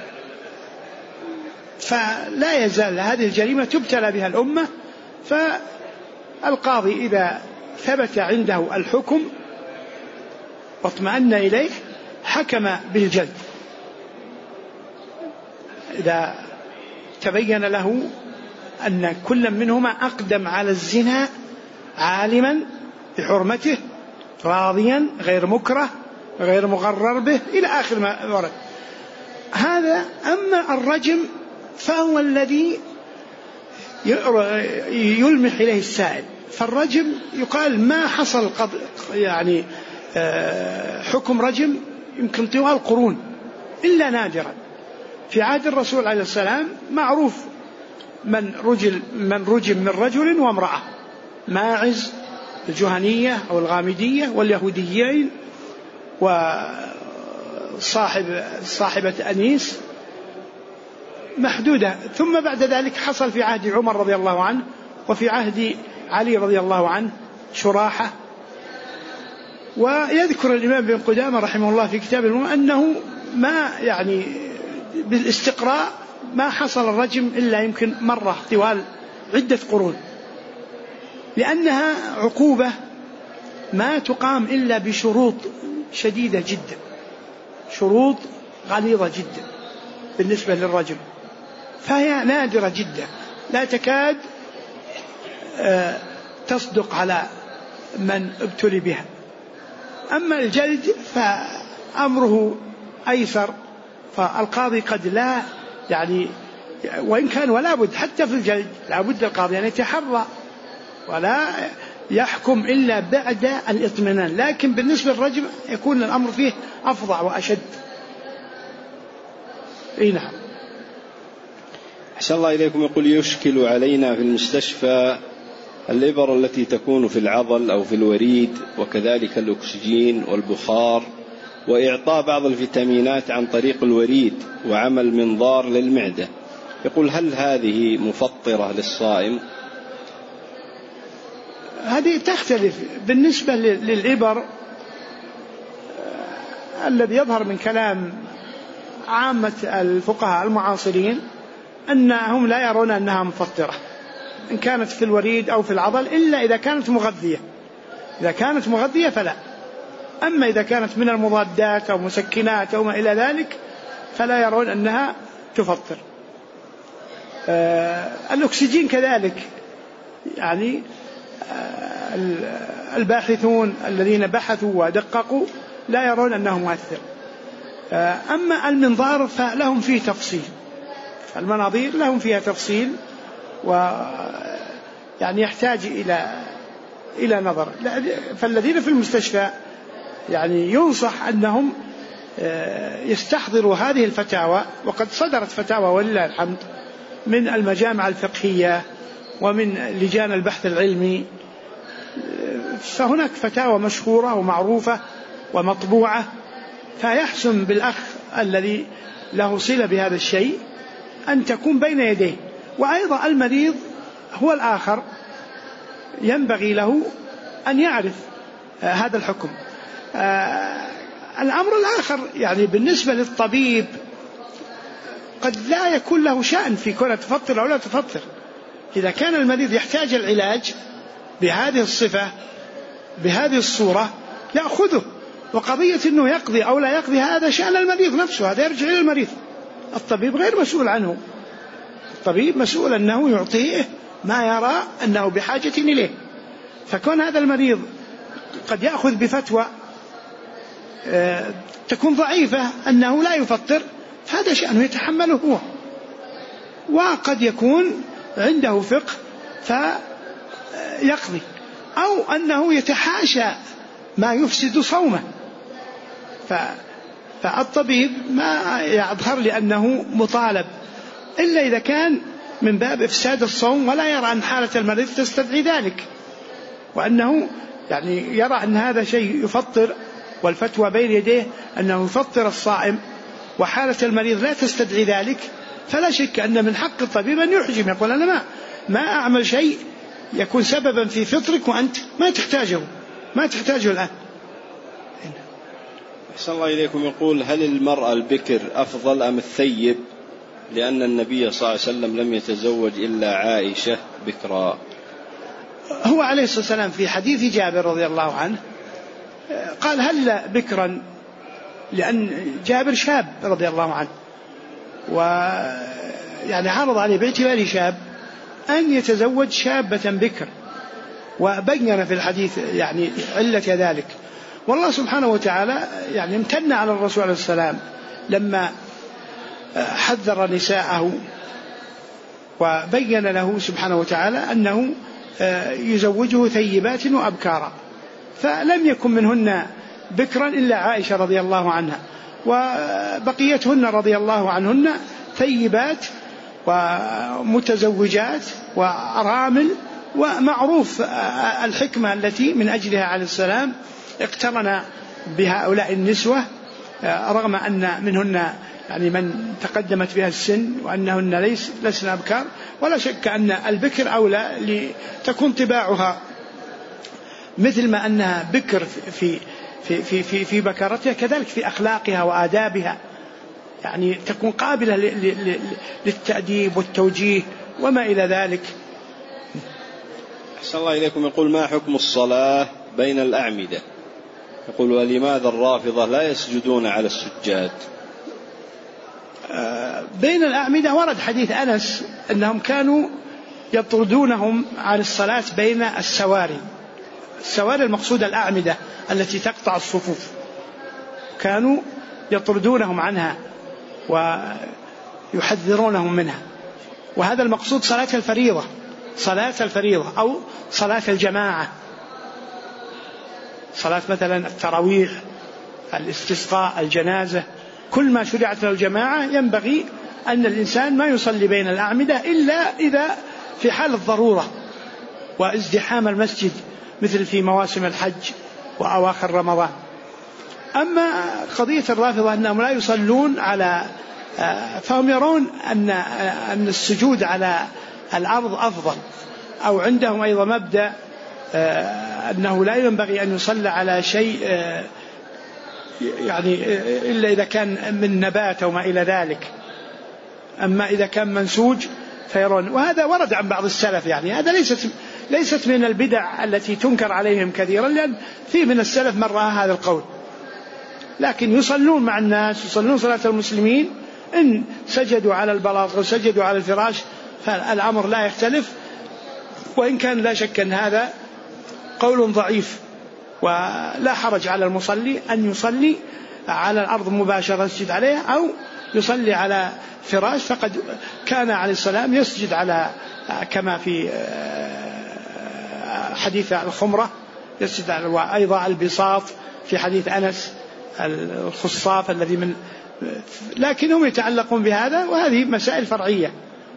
فلا يزال هذه الجريمة تبتلى بها الأمة. فالقاضي إذا ثبت عنده الحكم واطمأن إليه حكم بالجلد إذا تبين له أن كل منهما أقدم على الزنا عالما بحرمته راضيا غير مكره غير مغرر به إلى آخر ما ورد هذا. أما الرجم فهو الذي يلمح إليه السائل، فالرجم يقال ما حصل يعني حكم رجم يمكن طوال قرون إلا نادرا. في عهد الرسول عليه السلام معروف من رجم من رجل وامرأة، ماعز الجهنية أو الغامدية واليهوديين وصاحبة أنيس محدودة. ثم بعد ذلك حصل في عهد عمر رضي الله عنه وفي عهد علي رضي الله عنه شراحة. ويذكر الإمام بن قدامة رحمه الله في كتاب المؤمن أنه ما يعني بالاستقراء ما حصل الرجم إلا يمكن مرة طوال عدة قرون، لأنها عقوبة ما تقام إلا بشروط شديدة جدا، شروط غليظة جدا بالنسبة للرجم، فهي نادرة جدا لا تكاد تصدق على من ابتلي بها. أما الجلد فأمره أيسر، فالقاضي قد لا يعني وإن كان ولا بد حتى في الجلد لا بد القاضي أن يتحرى ولا يحكم إلا بعد الإطمئنان، لكن بالنسبة للرجم يكون الأمر فيه أفظع وأشد. نعم. أحسن الله إليكم. يقول يشكل علينا في المستشفى الإبر التي تكون في العضل أو في الوريد، وكذلك الأكسجين والبخار، وإعطاء بعض الفيتامينات عن طريق الوريد، وعمل منظار للمعدة. يقول هل هذه مفطرة للصائم؟ هذه تختلف بالنسبة للإبر. الذي يظهر من كلام عامة الفقهاء المعاصرين أنهم لا يرون أنها مفطرة إن كانت في الوريد أو في العضل، إلا إذا كانت مغذية. إذا كانت مغذية فلا. أما إذا كانت من المضادات أو مسكنات أو ما إلى ذلك فلا يرون أنها تفطر. الأكسجين كذلك، يعني الباحثون الذين بحثوا ودققوا لا يرون أنه مؤثر. أما المنظار فلهم فيه تفصيل، المناظير لهم فيها تفصيل ويعني يحتاج إلى نظر. فالذين في المستشفى يعني ينصح أنهم يستحضروا هذه الفتاوى، وقد صدرت فتاوى ولله الحمد من المجامع الفقهية ومن لجان البحث العلمي، فهناك فتاوى مشهورة ومعروفة ومطبوعة، فيحسن بالأخ الذي له صلة بهذا الشيء أن تكون بين يديه. وأيضا المريض هو الآخر ينبغي له أن يعرف هذا الحكم. الأمر الآخر يعني بالنسبة للطبيب قد لا يكون له شأن في كونها تفطر أو لا تفطر. إذا كان المريض يحتاج العلاج بهذه الصفة بهذه الصورة يأخذه، وقضية أنه يقضي أو لا يقضي هذا شأن المريض نفسه، هذا يرجع إلى المريض. الطبيب غير مسؤول عنه، الطبيب مسؤول أنه يعطيه ما يرى أنه بحاجة إليه. فكون هذا المريض قد يأخذ بفتوى تكون ضعيفة أنه لا يفطر، هذا شأنه يتحمله هو. وقد يكون عنده فقه فيقضي. أو أنه يتحاشى ما يفسد صومه، فالطبيب ما يظهر لأنه مطالب إلا إذا كان من باب إفساد الصوم ولا يرى أن حالة المريض تستدعي ذلك، وأنه يعني يرى أن هذا شيء يفطر، والفتوى بين يديه أنه يفطر الصائم وحالة المريض لا تستدعي ذلك، فلا شك أن من حق الطبيب أن يحجم، يقول أنا ما أعمل شيء يكون سببا في فطرك وأنت ما تحتاجه الآن. أحسن الله إليكم. يقول: هل المرأة البكر أفضل أم الثيب؟ لأن النبي صلى الله عليه وسلم لم يتزوج إلا عائشة بكرا. هو عليه الصلاة والسلام في حديث جابر رضي الله عنه قال: هل بكرا، لأن جابر شاب رضي الله عنه، ويعني عرض عليه باعتباره شاب أن يتزوج شابة بكر، وبين في الحديث يعني علة ذلك. والله سبحانه وتعالى يعني امتن على الرسول عليه السلام لما حذر نساءه وبين له سبحانه وتعالى أنه يزوجه ثيبات وأبكارا، فلم يكن منهن بكرا إلا عائشة رضي الله عنها، وبقيتهن رضي الله عنهن ثيبات ومتزوجات وأرامل. ومعروف الحكمة التي من أجلها عليه السلام اقترن بهؤلاء النسوة، رغم أن منهن يعني من تقدمت بها السن وأنهن لسن أبكار، ولا شك أن البكر أولى لتكون طباعها مثل ما أنها بكر في بكارتها، كذلك في أخلاقها وآدابها، يعني تكون قابلة للتأديب والتوجيه وما إلى ذلك. أحسن الله إليكم. يقول: ما حكم الصلاة بين الأعمدة؟ يقول: ولماذا الرافضة لا يسجدون على السجاد؟ بين الأعمدة ورد حديث أنس أنهم كانوا يطردونهم عن الصلاة بين السواري. السواري المقصود الأعمدة التي تقطع الصفوف، كانوا يطردونهم عنها ويحذرونهم منها، وهذا المقصود صلاة الفريضة أو صلاة الجماعة، صلاة مثلا التراويح، الاستسقاء، الجنازة، كل ما شرعت له الجماعة ينبغي أن الإنسان ما يصلي بين الأعمدة إلا إذا في حال الضرورة وازدحام المسجد، مثل في مواسم الحج وأواخر رمضان. أما قضية الرافضة أنهم لا يصلون على، فهم يرون أن السجود على الأرض أفضل، أو عندهم أيضا مبدأ أنه لا ينبغي أن يصلى على شيء يعني إلا إذا كان من نبات أو ما إلى ذلك، أما إذا كان منسوج فيرون. وهذا ورد عن بعض السلف، يعني هذا ليست من البدع التي تنكر عليهم كثيرا، لأن في من السلف من رأى هذا القول، لكن يصلون مع الناس، يصلون صلاة المسلمين، إن سجدوا على البلاط أو سجدوا على الفراش فالأمر لا يختلف، وإن كان لا شك أن هذا قول ضعيف، ولا حرج على المصلي أن يصلي على الأرض مباشرة يسجد عليها، أو يصلي على فراش، فقد كان عليه السلام يسجد على، كما في حديث الخمرة يسجد على، وأيضا البساط في حديث أنس الخصاف الذي من، لكنهم يتعلقون بهذا، وهذه مسائل فرعية.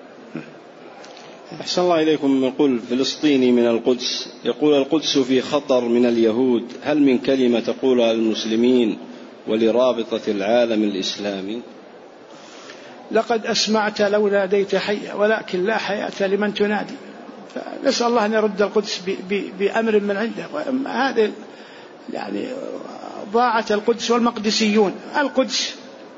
أحسن الله إليكم. يقول: فلسطيني من القدس، يقول: القدس في خطر من اليهود، هل من كلمة تقولها المسلمين ولرابطة العالم الإسلامي؟ لقد أسمعت لو ناديت حي، ولكن لا حياة لمن تنادي. فنسأل الله أن يرد القدس بأمر من عنده. هذا يعني ضاعت القدس والمقدسيون. القدس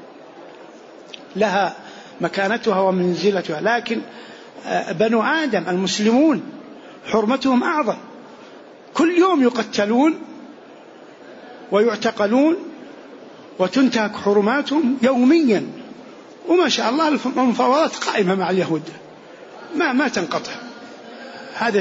لها مكانتها ومنزلتها، لكن بنو آدم المسلمون حرمتهم أعظم، كل يوم يقتلون ويعتقلون وتنتهك حرماتهم يوميا، وما شاء الله المفاوضات قائمة مع اليهود ما تنقطع. هذه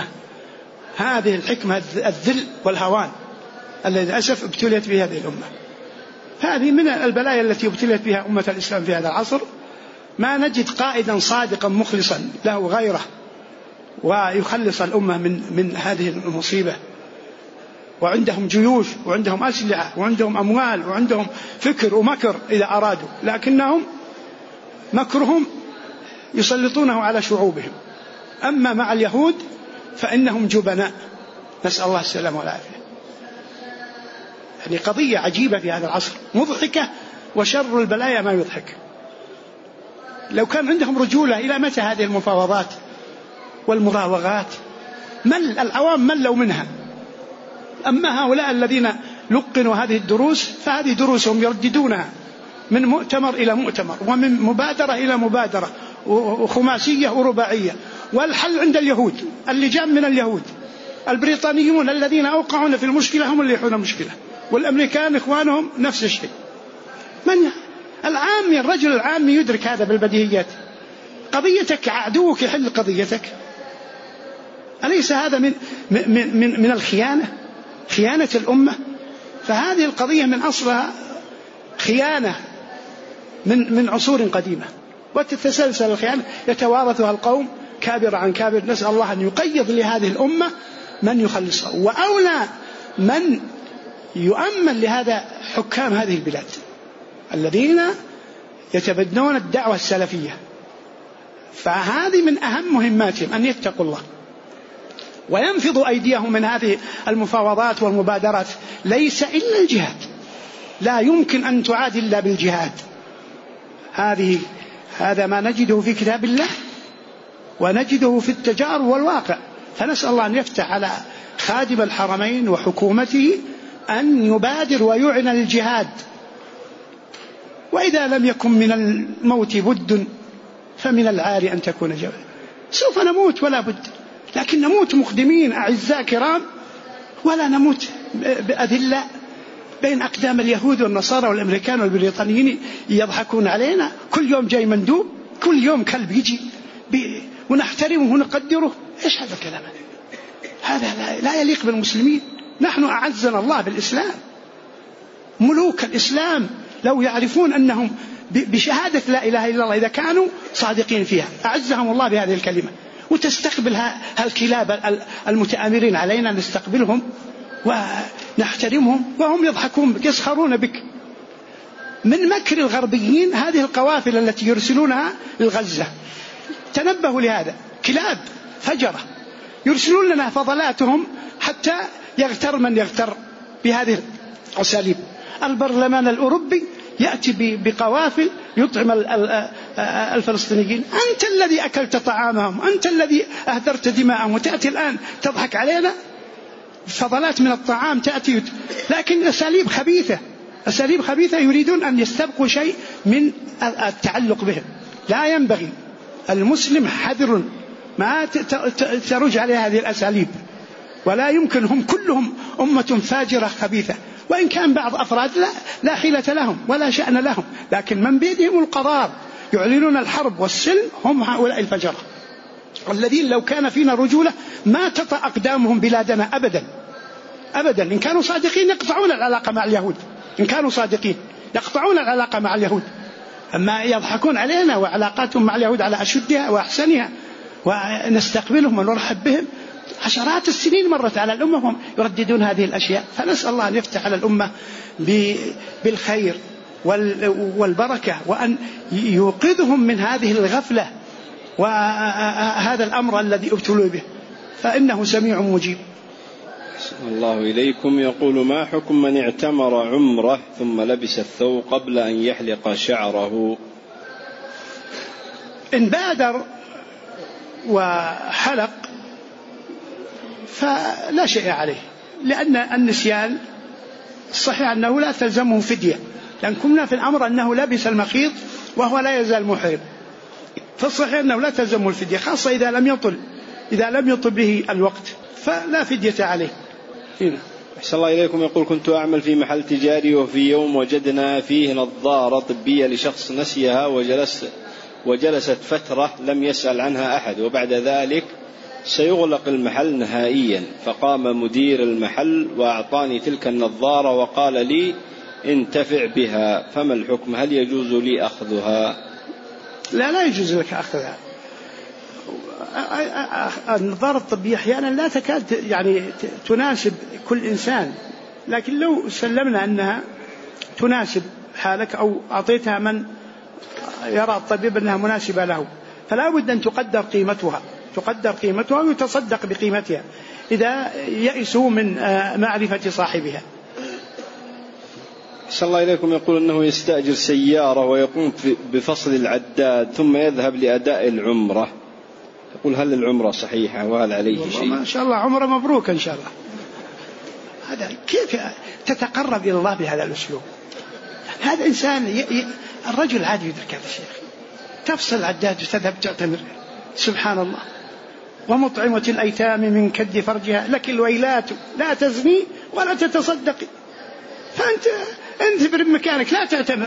الحكمة الذل والهوان الذي للأسف ابتليت به هذه الأمة. هذه من البلايا التي ابتليت بها أمة الإسلام في هذا العصر. ما نجد قائدا صادقا مخلصا له غيره ويخلص الأمة من هذه المصيبة. وعندهم جيوش وعندهم أسلحة وعندهم أموال وعندهم فكر ومكر إذا أرادوا، لكنهم مكرهم يسلطونه على شعوبهم. أما مع اليهود فإنهم جبناء، نسأل الله السلامة والعافية. يعني قضية عجيبة في هذا العصر، مضحكة، وشر البلايا ما يضحك. لو كان عندهم رجولة إلى متى هذه المفاوضات والمراوغات؟ العوام ملوا منها. أما هؤلاء الذين لقنوا هذه الدروس فهذه دروسهم يرددونها من مؤتمر إلى مؤتمر، ومن مبادرة إلى مبادرة، وخماسية ورباعية. والحل عند اليهود، اللجام من اليهود. البريطانيون الذين أوقعون في المشكلة هم اللي يحلون المشكلة، والأمريكان إخوانهم نفس الشيء. العامي، الرجل العامي يدرك هذا بالبديهيات. قضيتك عدوك يحل قضيتك. أليس هذا من الخيانة، خيانة الأمة؟ فهذه القضية من أصلها خيانة من عصور قديمة، وتتسلسل الخيانة يتوارثها القوم كابر عن كابر. نسأل الله أن يقيض لهذه الأمة من يخلصها، وأولى من يؤمن لهذا حكام هذه البلاد الذين يتبنون الدعوة السلفية. فهذه من أهم مهماتهم أن يتقوا الله وينفضوا أيديهم من هذه المفاوضات والمبادرات. ليس إلا الجهاد، لا يمكن أن تعاد إلا بالجهاد. هذا ما نجده في كتاب الله ونجده في التجارب والواقع. فنسأل الله أن يفتح على خادم الحرمين وحكومته أن يبادر ويعلن الجهاد. وإذا لم يكن من الموت بد فمن العار أن تكون جواب. سوف نموت ولا بد، لكن نموت مقدمين أعزاء كرام، ولا نموت بأذلة بين أقدام اليهود والنصارى والأمريكان والبريطانيين يضحكون علينا. كل يوم جاي مندوب، كل يوم كلب يجي ونحترمه ونقدره. إيش هذا الكلام؟ هذا لا يليق بالمسلمين. نحن أعزنا الله بالإسلام. ملوك الإسلام لو يعرفون أنهم بشهادة لا إله إلا الله إذا كانوا صادقين فيها أعزهم الله بهذه الكلمة. وتستقبل هالكلاب المتآمرين علينا، نستقبلهم ونحترمهم وهم يضحكون بك، يسخرون بك. من مكر الغربيين هذه القوافل التي يرسلونها لغزة، تنبهوا لهذا. كلاب فجرة يرسلون لنا فضلاتهم حتى يغتر من يغتر بهذه الأساليب. البرلمان الأوروبي يأتي بقوافل يطعم الفلسطينيين. أنت الذي أكلت طعامهم، أنت الذي أهدرت دماءهم، وتأتي الآن تضحك علينا. فضلات من الطعام تأتي، لكن أساليب خبيثة يريدون أن يستبقوا شيء من التعلق بهم. لا ينبغي. المسلم حذر ما ترج عليه هذه الأساليب، ولا يمكن. هم كلهم أمة فاجرة خبيثة، وإن كان بعض أفراد لا حيلة لهم ولا شأن لهم، لكن من بيدهم القرار يعلنون الحرب والسلم هم هؤلاء الفجرة الذين لو كان فينا رجولة ما تطأ أقدامهم بلادنا أبدا. إن كانوا صادقين يقطعون العلاقة مع اليهود، إن كانوا صادقين يقطعون العلاقة مع اليهود. أما يضحكون علينا وعلاقاتهم مع اليهود على أشدها وأحسنها، ونستقبلهم ونرحب بهم. عشرات السنين مرت على الأمة وهم يرددون هذه الأشياء. فنسأل الله أن يفتح على الأمة بالخير والبركة، وأن يوقظهم من هذه الغفلة وهذا الأمر الذي ابتلوا به، فإنه سميع مجيب. الله إليكم. يقول: ما حكم من اعتمر عمره ثم لبس الثوب قبل أن يحلق شعره؟ إن بادر وحلق فلا شيء عليه، لأن النسيان الصحيح أنه لا تلزمه فدية، لأن كنا في الأمر أنه لبس المخيط وهو لا يزال محرم، فالصحيح أنه لا تلزمه الفدية، خاصة إذا لم يطل به الوقت فلا فدية عليه. أحسن الله إليكم. يقول: كنت أعمل في محل تجاري، وفي يوم وجدنا فيه نظارة طبية لشخص نسيها وجلست فترة لم يسأل عنها أحد، وبعد ذلك سيغلق المحل نهائيا. فقام مدير المحل وأعطاني تلك النظارة وقال لي: انتفع بها. فما الحكم؟ هل يجوز لي أخذها؟ لا يجوز لك أخذها. النظارة الطبية أحيانا لا تكاد يعني تناسب كل إنسان، لكن لو سلمنا أنها تناسب حالك أو أعطيتها من يرى الطبيب أنها مناسبة له، فلا بد أن تقدر قيمتها ويتصدق بقيمتها إذا يئسوا من معرفة صاحبها. صلى الله إليكم يقول أنه يستأجر سيارة ويقوم بفصل العداد ثم يذهب لأداء العمرة، يقول هل العمرة صحيحة وهل عليه شيء؟ ما شاء الله عمرة مبروكة إن شاء الله. هذا كيف تتقرب إلى الله بهذا الأسلوب؟ هذا إنسان الرجل عادي يدرك هذا الشيء، تفصل العداد وتذهب تعتمر، سبحان الله. ومطعمة الأيتام من كد فرجها لك الويلات لا تزني ولا تتصدقي، فأنت بمكانك لا تعتمر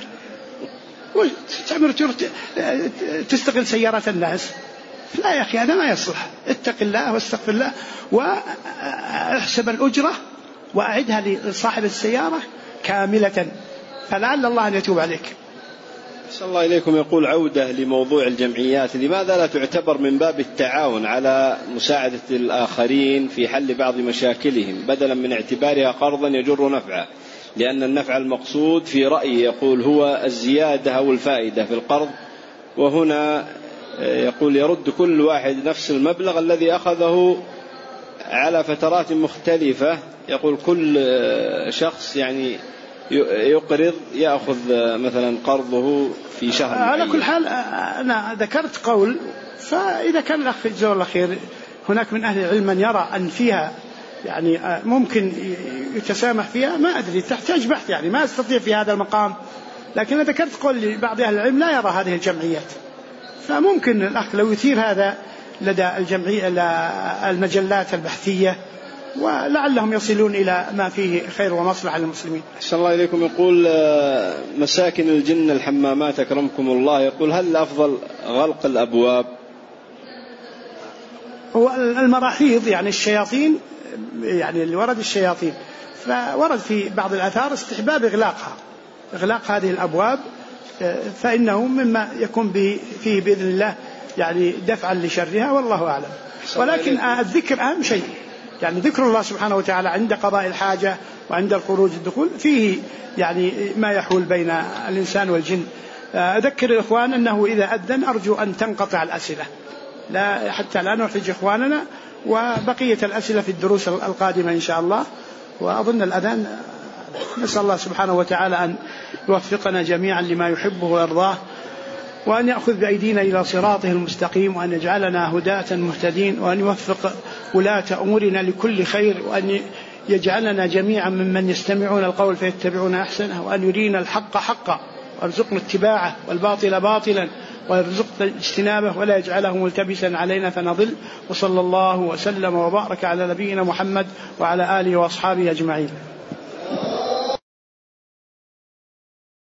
تستغل سيارة الناس، لا يا أخي هذا ما يصلح. اتق الله واستغفر الله واحسب الأجرة وأعدها لصاحب السيارة كاملة، فلعل الله أن يتوب عليك. صلى الله إليكم يقول عودة لموضوع الجمعيات، لماذا لا تعتبر من باب التعاون على مساعدة الآخرين في حل بعض مشاكلهم بدلا من اعتبارها قرضا يجر نفعا؟ لأن النفع المقصود في رأيي يقول هو الزيادة أو الفائدة في القرض، وهنا يقول يرد كل واحد نفس المبلغ الذي أخذه على فترات مختلفة، يقول كل شخص يعني يقرض يأخذ مثلا قرضه في شهر. على كل حال أنا ذكرت قول، فإذا كان الأخ جزاه الله خير هناك من أهل العلم من يرى أن فيها يعني ممكن يتسامح فيها، ما أدري تحتاج بحث، يعني ما أستطيع في هذا المقام، لكن أنا ذكرت قول لبعض أهل العلم لا يرى هذه الجمعيات، فممكن الأخ لو يثير هذا لدى الجمعية المجلات البحثية ولعلهم يصلون إلى ما فيه خير ومصلحة للمسلمين. صلى الله إليكم يقول مساكن الجن الحمامات أكرمكم الله، يقول هل الأفضل غلق الأبواب؟ هو المراحيض يعني الشياطين، يعني اللي ورد الشياطين، فورد في بعض الآثار استحباب إغلاق هذه الأبواب، فإنه مما يكون فيه بإذن الله يعني دفعا لشرها، والله أعلم. ولكن الذكر أهم شيء، يعني ذكر الله سبحانه وتعالى عند قضاء الحاجة وعند الخروج الدخول فيه يعني ما يحول بين الإنسان والجن. أذكر الإخوان أنه إذا أذن أرجو أن تنقطع الأسئلة حتى لا نحرج إخواننا، وبقية الأسئلة في الدروس القادمة إن شاء الله. وأظن الأذان، نسأل الله سبحانه وتعالى أن يوفقنا جميعا لما يحبه ويرضاه، وأن يأخذ بأيدينا إلى صراطه المستقيم، وأن يجعلنا هداة مهتدين، وأن يوفق ولاة أمورنا لكل خير، وأن يجعلنا جميعا ممن يستمعون القول فيتبعون أحسنه، وأن يرينا الحق حقا وارزقنا اتباعه والباطل باطلا ويرزقنا اجتنابه، ولا يجعله ملتبسا علينا فنضل. وصلى الله وسلم وبارك على نبينا محمد وعلى آله وأصحابه أجمعين.